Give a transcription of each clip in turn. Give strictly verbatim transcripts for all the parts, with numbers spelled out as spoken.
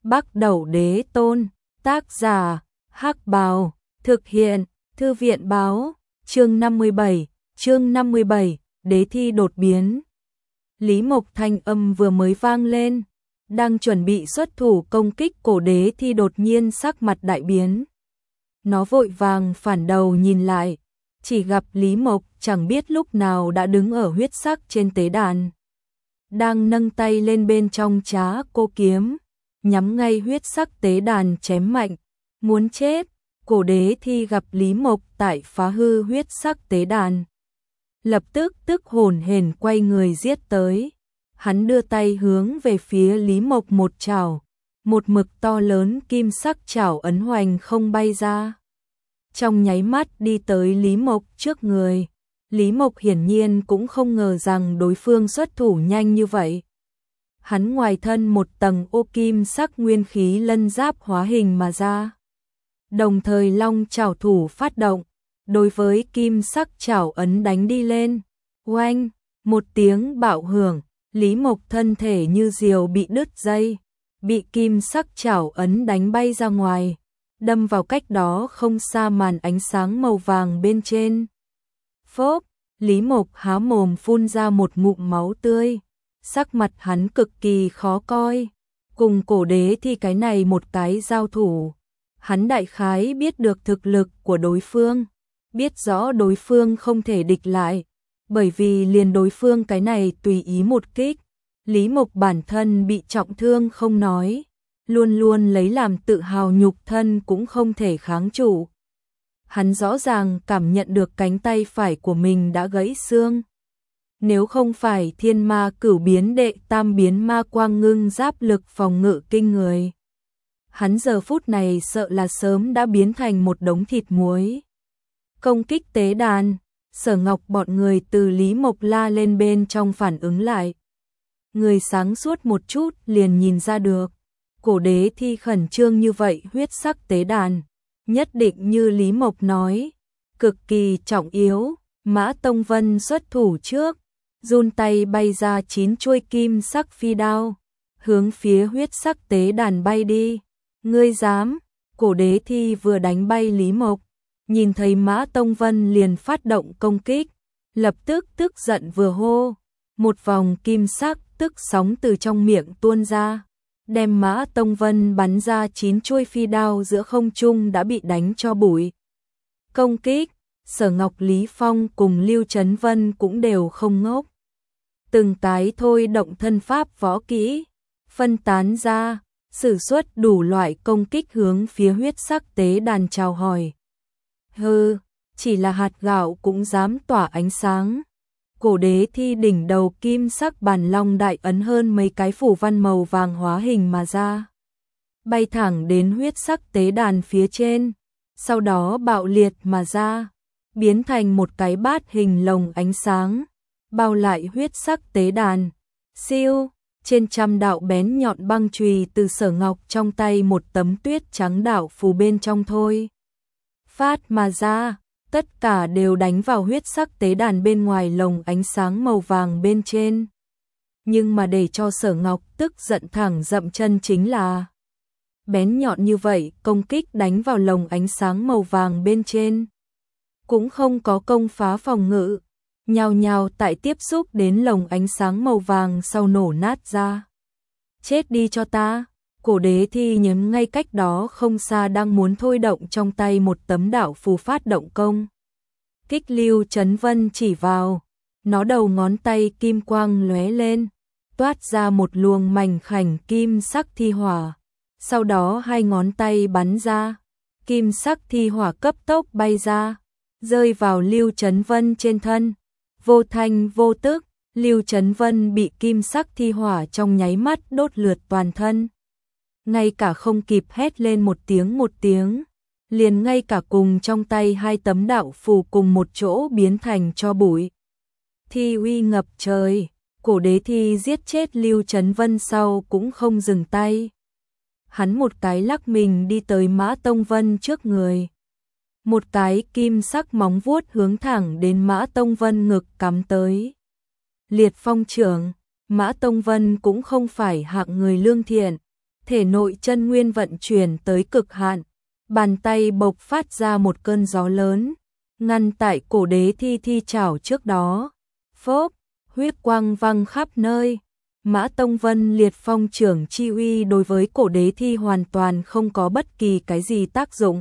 Bắc Đẩu Đế Tôn, tác giả, Hắc Bào, thực hiện, Thư viện báo, chương năm mươi bảy, chương năm mươi bảy, đế thi đột biến. Lý Mộc thanh âm vừa mới vang lên, đang chuẩn bị xuất thủ công kích cổ đế thi đột nhiên sắc mặt đại biến. Nó vội vàng phản đầu nhìn lại, chỉ gặp Lý Mộc chẳng biết lúc nào đã đứng ở huyết sắc trên tế đàn. Đang nâng tay lên bên trong trá cô kiếm, nhắm ngay huyết sắc tế đàn chém mạnh, muốn chết. Cổ đế thi gặp Lý Mộc tại phá hư huyết sắc tế đàn, lập tức tức hồn hển quay người giết tới. Hắn đưa tay hướng về phía Lý Mộc một chảo, một mực to lớn kim sắc chảo ấn hoành không bay ra. Trong nháy mắt đi tới Lý Mộc trước người. Lý Mộc hiển nhiên cũng không ngờ rằng đối phương xuất thủ nhanh như vậy. Hắn ngoài thân một tầng ô kim sắc nguyên khí lân giáp hóa hình mà ra. Đồng thời long chảo thủ phát động, đối với kim sắc chảo ấn đánh đi lên. Oanh, một tiếng bạo hưởng, Lý Mộc thân thể như diều bị đứt dây, bị kim sắc chảo ấn đánh bay ra ngoài, đâm vào cách đó không xa màn ánh sáng màu vàng bên trên. Phốp, Lý Mộc há mồm phun ra một ngụm máu tươi, sắc mặt hắn cực kỳ khó coi. Cùng cổ đế thì cái này một cái giao thủ, hắn đại khái biết được thực lực của đối phương, biết rõ đối phương không thể địch lại, bởi vì liền đối phương cái này tùy ý một kích, Lý Mộc bản thân bị trọng thương không nói, luôn luôn lấy làm tự hào nhục thân cũng không thể kháng trụ. Hắn rõ ràng cảm nhận được cánh tay phải của mình đã gãy xương. Nếu không phải thiên ma cửu biến đệ tam biến ma quang ngưng giáp lực phòng ngự kinh người, hắn giờ phút này sợ là sớm đã biến thành một đống thịt muối. Công kích tế đàn, Sở Ngọc bọn người từ Lý Mộc la lên bên trong phản ứng lại. Người sáng suốt một chút liền nhìn ra được, cổ đế thi khẩn trương như vậy huyết sắc tế đàn, nhất định như Lý Mộc nói, cực kỳ trọng yếu. Mã Tông Vân xuất thủ trước, run tay bay ra chín chuôi kim sắc phi đao, hướng phía huyết sắc tế đàn bay đi. Ngươi dám? Cổ đế thi vừa đánh bay Lý Mộc, nhìn thấy Mã Tông Vân liền phát động công kích, lập tức tức giận vừa hô, một vòng kim sắc tức sóng từ trong miệng tuôn ra, đem Mã Tông Vân bắn ra chín chuôi phi đao giữa không trung đã bị đánh cho bụi. Công kích, Sở Ngọc, Lý Phong cùng Lưu Chấn Vân cũng đều không ngốc. Từng cái thôi động thân pháp võ kỹ, phân tán ra, sử xuất đủ loại công kích hướng phía huyết sắc tế đàn chào hỏi. Hừ, chỉ là hạt gạo cũng dám tỏa ánh sáng. Cổ đế thi đỉnh đầu kim sắc bàn long đại ấn hơn mấy cái phủ văn màu vàng hóa hình mà ra, bay thẳng đến huyết sắc tế đàn phía trên, sau đó bạo liệt mà ra, biến thành một cái bát hình lồng ánh sáng, bao lại huyết sắc tế đàn. Siêu, trên trăm đạo bén nhọn băng chùy từ Sở Ngọc trong tay một tấm tuyết trắng đạo phù bên trong thôi phát mà ra, tất cả đều đánh vào huyết sắc tế đàn bên ngoài lồng ánh sáng màu vàng bên trên. Nhưng mà để cho Sở Ngọc tức giận thẳng dậm chân chính là bén nhọn như vậy công kích đánh vào lồng ánh sáng màu vàng bên trên, cũng không có công phá phòng ngự, nhào nhào tại tiếp xúc đến lồng ánh sáng màu vàng sau nổ nát ra. Chết đi cho ta! Cổ đế thi nhắm ngay cách đó không xa đang muốn thôi động trong tay một tấm đạo phù phát động công kích. Lưu Chấn Vân chỉ vào, nó đầu ngón tay kim quang lóe lên, toát ra một luồng mảnh khảnh kim sắc thi hỏa, sau đó hai ngón tay bắn ra, kim sắc thi hỏa cấp tốc bay ra, rơi vào Lưu Chấn Vân trên thân. Vô thanh vô tức, Lưu Chấn Vân bị kim sắc thi hỏa trong nháy mắt đốt lượt toàn thân. Ngay cả không kịp hét lên một tiếng một tiếng, liền ngay cả cùng trong tay hai tấm đạo phù cùng một chỗ biến thành tro bụi. Thi uy ngập trời, cổ đế thi giết chết Lưu Chấn Vân sau cũng không dừng tay. Hắn một cái lắc mình đi tới Mã Tông Vân trước người. Một cái kim sắc móng vuốt hướng thẳng đến Mã Tông Vân ngực cắm tới. Liệt phong trưởng, Mã Tông Vân cũng không phải hạng người lương thiện, thể nội chân nguyên vận chuyển tới cực hạn, bàn tay bộc phát ra một cơn gió lớn, ngăn tại cổ đế thi thi chảo trước đó. Phốp, huyết quang văng khắp nơi. Mã Tông Vân liệt phong trưởng chi uy đối với cổ đế thi hoàn toàn không có bất kỳ cái gì tác dụng.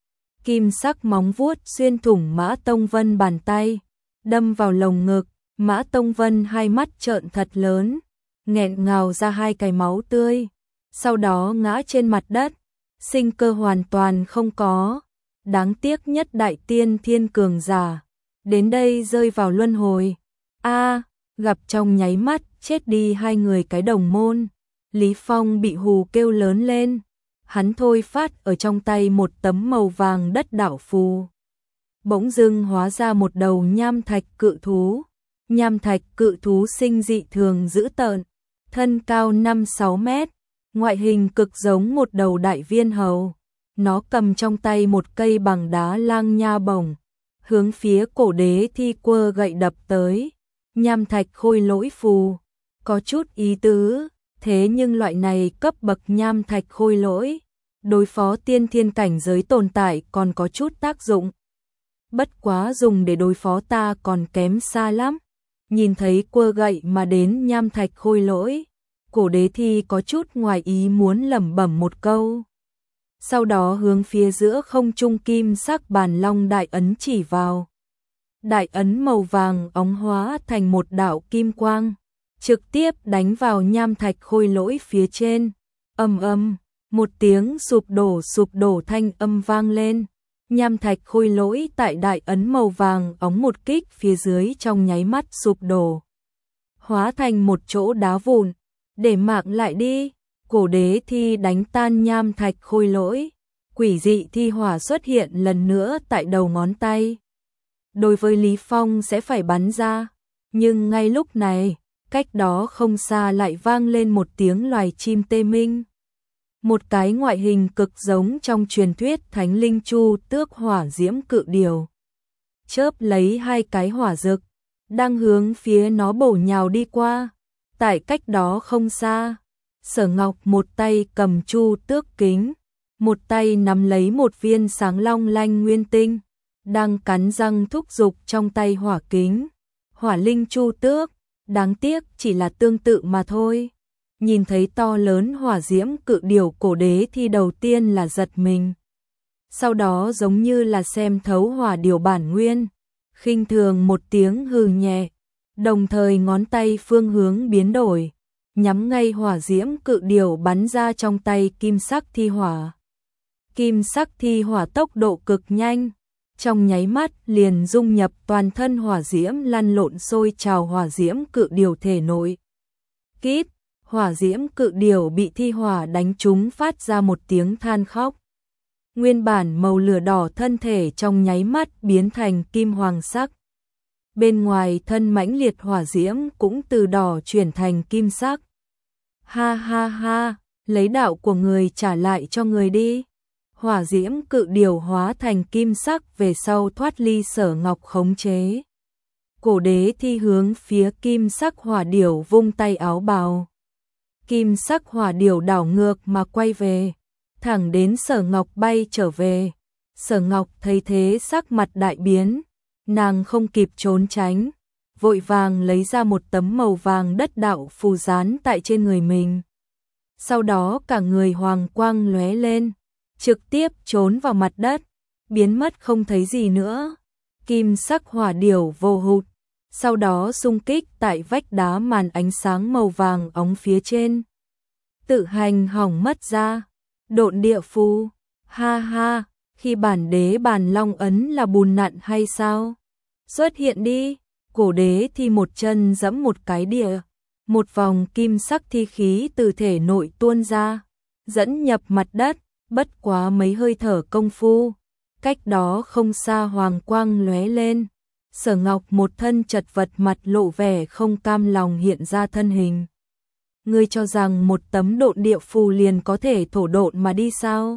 Kim sắc móng vuốt xuyên thủng Mã Tông Vân bàn tay, đâm vào lồng ngực, Mã Tông Vân hai mắt trợn thật lớn, nghẹn ngào ra hai cái máu tươi, sau đó ngã trên mặt đất, sinh cơ hoàn toàn không có. Đáng tiếc nhất đại tiên thiên cường giả, đến đây rơi vào luân hồi. A, gặp trong nháy mắt, chết đi hai người cái đồng môn. Lý Phong bị hù kêu lớn lên, hắn thôi phát ở trong tay một tấm màu vàng đất đảo phù. Bỗng dưng hóa ra một đầu nham thạch cự thú. Nham thạch cự thú sinh dị thường dữ tợn, thân cao năm sáu mét, ngoại hình cực giống một đầu đại viên hầu. Nó cầm trong tay một cây bằng đá lang nha bổng, hướng phía cổ đế thi quơ gậy đập tới. Nham thạch khôi lỗi phù, có chút ý tứ, thế nhưng loại này cấp bậc nham thạch khôi lỗi, đối phó tiên thiên cảnh giới tồn tại còn có chút tác dụng. Bất quá dùng để đối phó ta còn kém xa lắm. Nhìn thấy quơ gậy mà đến nham thạch khôi lỗi, cổ đế thi có chút ngoài ý muốn lẩm bẩm một câu. Sau đó hướng phía giữa không trung kim sắc bàn long đại ấn chỉ vào. Đại ấn màu vàng óng hóa thành một đạo kim quang, trực tiếp đánh vào nham thạch khôi lỗi phía trên. Ầm ầm, một tiếng sụp đổ sụp đổ thanh âm vang lên. Nham thạch khôi lỗi tại đại ấn màu vàng óng một kích phía dưới trong nháy mắt sụp đổ, hóa thành một chỗ đá vụn. Để mạng lại đi. Cổ đế thi đánh tan nham thạch khôi lỗi, quỷ dị thi hỏa xuất hiện lần nữa tại đầu ngón tay. Đối với Lý Phong sẽ phải bắn ra, nhưng ngay lúc này, cách đó không xa lại vang lên một tiếng loài chim tê minh. Một cái ngoại hình cực giống trong truyền thuyết Thánh Linh Chu Tước hỏa diễm cự điểu. Chớp lấy hai cái hỏa rực, đang hướng phía nó bổ nhào đi qua. Tại cách đó không xa, Sở Ngọc một tay cầm chu tước kính, một tay nắm lấy một viên sáng long lanh nguyên tinh, đang cắn răng thúc giục trong tay hỏa kính. Hỏa linh chu tước, đáng tiếc chỉ là tương tự mà thôi. Nhìn thấy to lớn hỏa diễm cự điểu, cổ đế thi đầu tiên là giật mình. Sau đó giống như là xem thấu hỏa điểu bản nguyên, khinh thường một tiếng hừ nhẹ, đồng thời ngón tay phương hướng biến đổi, nhắm ngay hỏa diễm cự điểu bắn ra trong tay kim sắc thi hỏa. Kim sắc thi hỏa tốc độ cực nhanh, trong nháy mắt liền dung nhập toàn thân hỏa diễm, lăn lộn sôi trào hỏa diễm cự điểu thể nội. Kít, hỏa diễm cự điểu bị thi hỏa đánh trúng phát ra một tiếng than khóc. Nguyên bản màu lửa đỏ thân thể trong nháy mắt biến thành kim hoàng sắc. Bên ngoài thân mãnh liệt hỏa diễm cũng từ đỏ chuyển thành kim sắc. Ha ha ha, lấy đạo của người trả lại cho người đi. Hỏa diễm cự điểu hóa thành kim sắc về sau thoát ly Sở Ngọc khống chế. Cổ đế thi hướng phía kim sắc hỏa điểu vung tay áo bào. Kim sắc hỏa điểu đảo ngược mà quay về, thẳng đến Sở Ngọc bay trở về. Sở Ngọc thấy thế sắc mặt đại biến, nàng không kịp trốn tránh, vội vàng lấy ra một tấm màu vàng đất đạo phù dán tại trên người mình. Sau đó cả người hoàng quang lóe lên, trực tiếp trốn vào mặt đất, biến mất không thấy gì nữa. Kim sắc hỏa điểu vô hụt, sau đó xung kích tại vách đá màn ánh sáng màu vàng óng phía trên. Tự hành hỏng mất ra. Độn địa phù, ha ha, khi bản đế bàn long ấn là bùn nặn hay sao? Xuất hiện đi. Cổ đế thi một chân giẫm một cái địa, một vòng kim sắc thi khí từ thể nội tuôn ra, dẫn nhập mặt đất. Bất quá mấy hơi thở công phu, cách đó không xa hoàng quang lóe lên. Sở Ngọc một thân chật vật, mặt lộ vẻ không cam lòng hiện ra thân hình. Ngươi cho rằng một tấm độn địa phù liền có thể thổ độn mà đi sao?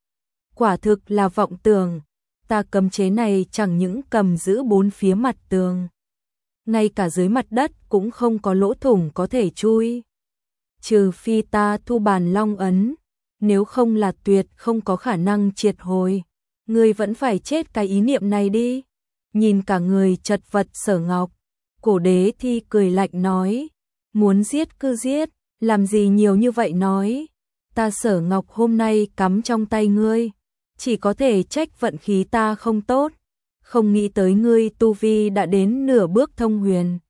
Quả thực là vọng tưởng. Ta cấm chế này chẳng những cầm giữ bốn phía mặt tường, ngay cả dưới mặt đất cũng không có lỗ thủng có thể chui. trừ phi ta thu bàn long ấn, nếu không là tuyệt không có khả năng triệt hồi. Ngươi vẫn phải chết cái ý niệm này đi. Nhìn cả người chật vật Sở Ngọc, Cổ Đế Thi cười lạnh nói, muốn giết cứ giết, làm gì nhiều như vậy nói. Ta Sở Ngọc hôm nay cắm trong tay ngươi, chỉ có thể trách vận khí ta không tốt, không nghĩ tới ngươi tu vi đã đến nửa bước thông huyền.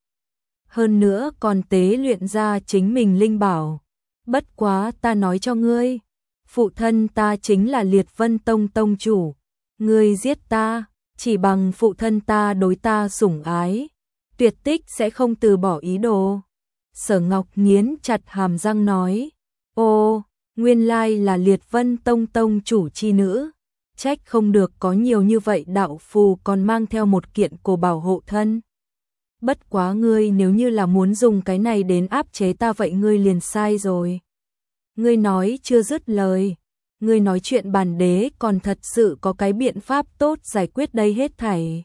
Hơn nữa còn tế luyện ra chính mình linh bảo. Bất quá ta nói cho ngươi, phụ thân ta chính là Liệt Vân Tông tông chủ, ngươi giết ta, chỉ bằng phụ thân ta đối ta sủng ái, tuyệt tích sẽ không từ bỏ ý đồ. Sở Ngọc nghiến chặt hàm răng nói, ô, nguyên lai là Liệt Vân Tông tông chủ chi nữ, trách không được có nhiều như vậy đạo phù còn mang theo một kiện cổ bảo hộ thân. Bất quá ngươi nếu như là muốn dùng cái này đến áp chế ta vậy ngươi liền sai rồi. Ngươi nói chưa dứt lời, ngươi nói chuyện bản đế còn thật sự có cái biện pháp tốt giải quyết đây hết thảy.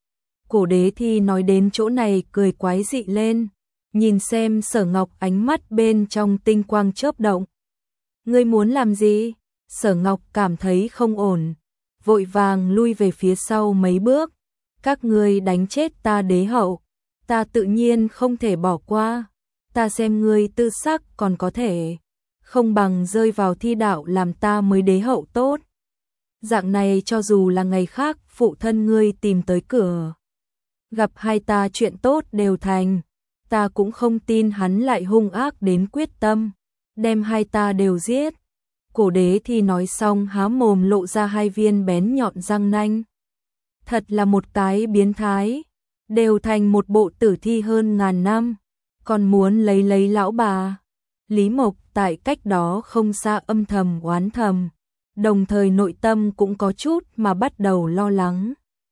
Cổ Đế Thi nói đến chỗ này cười quái dị lên, nhìn xem Sở Ngọc ánh mắt bên trong tinh quang chớp động. Ngươi muốn làm gì? Sở Ngọc cảm thấy không ổn, vội vàng lui về phía sau mấy bước. Các ngươi đánh chết ta đế hậu, ta tự nhiên không thể bỏ qua. Ta xem ngươi tư sắc còn có thể, không bằng rơi vào thi đạo làm ta mới đế hậu tốt. Dạng này cho dù là ngày khác phụ thân ngươi tìm tới cửa, gặp hai ta chuyện tốt đều thành, ta cũng không tin hắn lại hung ác đến quyết tâm, đem hai ta đều giết. Cổ Đế Thi nói xong há mồm lộ ra hai viên bén nhọn răng nanh. Thật là một cái biến thái, đều thành một bộ tử thi hơn ngàn năm, còn muốn lấy lấy lão bà. Lý Mộc tại cách đó không xa âm thầm oán thầm, đồng thời nội tâm cũng có chút mà bắt đầu lo lắng.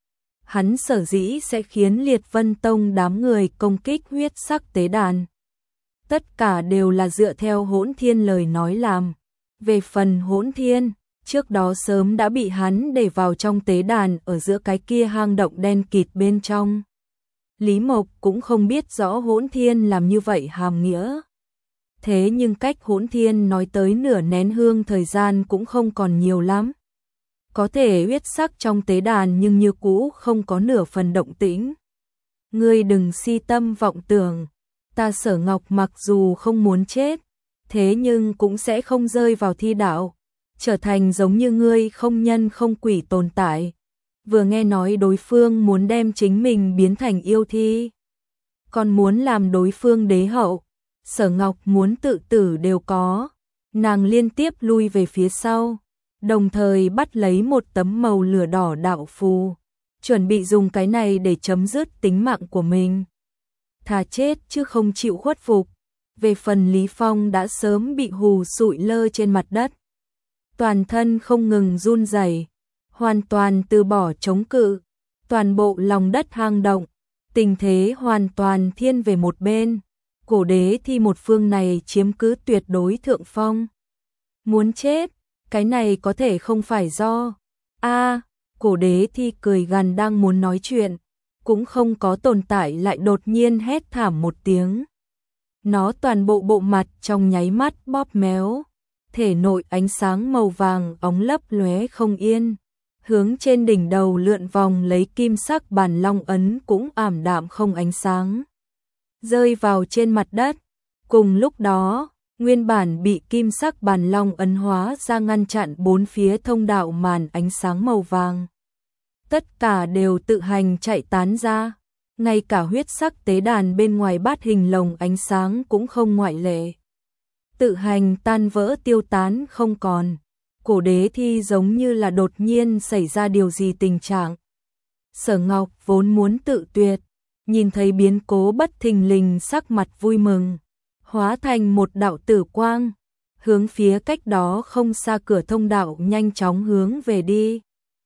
Hắn sở dĩ sẽ khiến Liệt Vân Tông đám người công kích huyết sắc tế đàn, tất cả đều là dựa theo Hỗn Thiên lời nói làm. Về phần Hỗn Thiên, trước đó sớm đã bị hắn để vào trong tế đàn ở giữa cái kia hang động đen kịt bên trong. Lý Mộc cũng không biết rõ Hỗn Thiên làm như vậy hàm nghĩa. Thế nhưng cách Hỗn Thiên nói tới nửa nén hương thời gian cũng không còn nhiều lắm. Có thể huyết sắc trong tế đàn nhưng như cũ không có nửa phần động tĩnh. Ngươi đừng si tâm vọng tưởng, ta Sở Ngọc mặc dù không muốn chết, thế nhưng cũng sẽ không rơi vào thi đạo, trở thành giống như ngươi không nhân không quỷ tồn tại. Vừa nghe nói đối phương muốn đem chính mình biến thành yêu thi, còn muốn làm đối phương đế hậu, Sở Ngọc muốn tự tử đều có. Nàng liên tiếp lui về phía sau, đồng thời bắt lấy một tấm màu lửa đỏ đạo phù, chuẩn bị dùng cái này để chấm dứt tính mạng của mình. Thà chết chứ không chịu khuất phục. Về phần Lý Phong đã sớm bị hù sụi lơ trên mặt đất, toàn thân không ngừng run rẩy, hoàn toàn từ bỏ chống cự, toàn bộ lòng đất hang động, tình thế hoàn toàn thiên về một bên. Cổ Đế Thi một phương này chiếm cứ tuyệt đối thượng phong. Muốn chết, cái này có thể không phải do. A, à, Cổ Đế Thi cười gằn đang muốn nói chuyện, cũng không có tồn tại lại đột nhiên hét thảm một tiếng. Nó toàn bộ bộ mặt trong nháy mắt bóp méo, thể nội ánh sáng màu vàng óng lấp lóe không yên, hướng trên đỉnh đầu lượn vòng lấy kim sắc bản long ấn cũng ảm đạm không ánh sáng, rơi vào trên mặt đất. Cùng lúc đó, nguyên bản bị kim sắc bản long ấn hóa ra ngăn chặn bốn phía thông đạo màn ánh sáng màu vàng, tất cả đều tự hành chạy tán ra. Ngay cả huyết sắc tế đàn bên ngoài bát hình lồng ánh sáng cũng không ngoại lệ, tự hành tan vỡ tiêu tán không còn. Cổ Đế Thi giống như là đột nhiên xảy ra điều gì tình trạng. Sở Ngọc vốn muốn tự tuyệt, nhìn thấy biến cố bất thình lình sắc mặt vui mừng, hóa thành một đạo tử quang, hướng phía cách đó không xa cửa thông đạo nhanh chóng hướng về đi.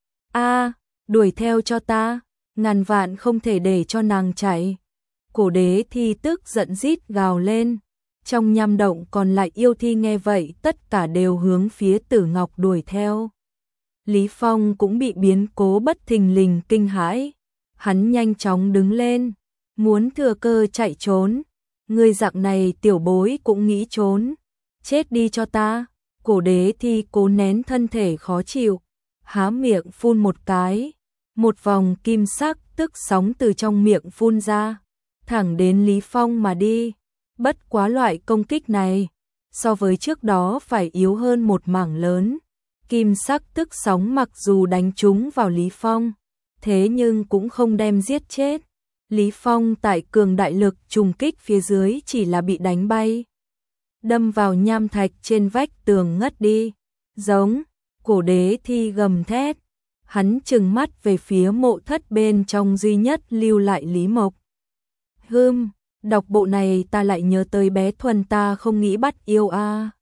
A, đuổi theo cho ta, ngàn vạn không thể để cho nàng chạy. Cổ Đế Thi tức giận rít gào lên. Trong nham động còn lại yêu thi nghe vậy tất cả đều hướng phía Tử Ngọc đuổi theo. Lý Phong cũng bị biến cố bất thình lình kinh hãi, hắn nhanh chóng đứng lên, muốn thừa cơ chạy trốn. Người dạng này tiểu bối cũng nghĩ trốn, chết đi cho ta. Cổ Đế Thi cố nén thân thể khó chịu, há miệng phun một cái, một vòng kim sắc tức sóng từ trong miệng phun ra, thẳng đến Lý Phong mà đi. Bất quá loại công kích này, so với trước đó phải yếu hơn một mảng lớn. Kim sắc tức sóng mặc dù đánh trúng vào Lý Phong, thế nhưng cũng không đem giết chết. Lý Phong tại cường đại lực trùng kích phía dưới chỉ là bị đánh bay, đâm vào nham thạch trên vách tường ngất đi. Giống, Cổ Đế Thi gầm thét, hắn trừng mắt về phía mộ thất bên trong duy nhất lưu lại Lý Mộc. Hừm, đọc bộ này ta lại nhớ tới bé Thuần ta không nghĩ bắt yêu a. À.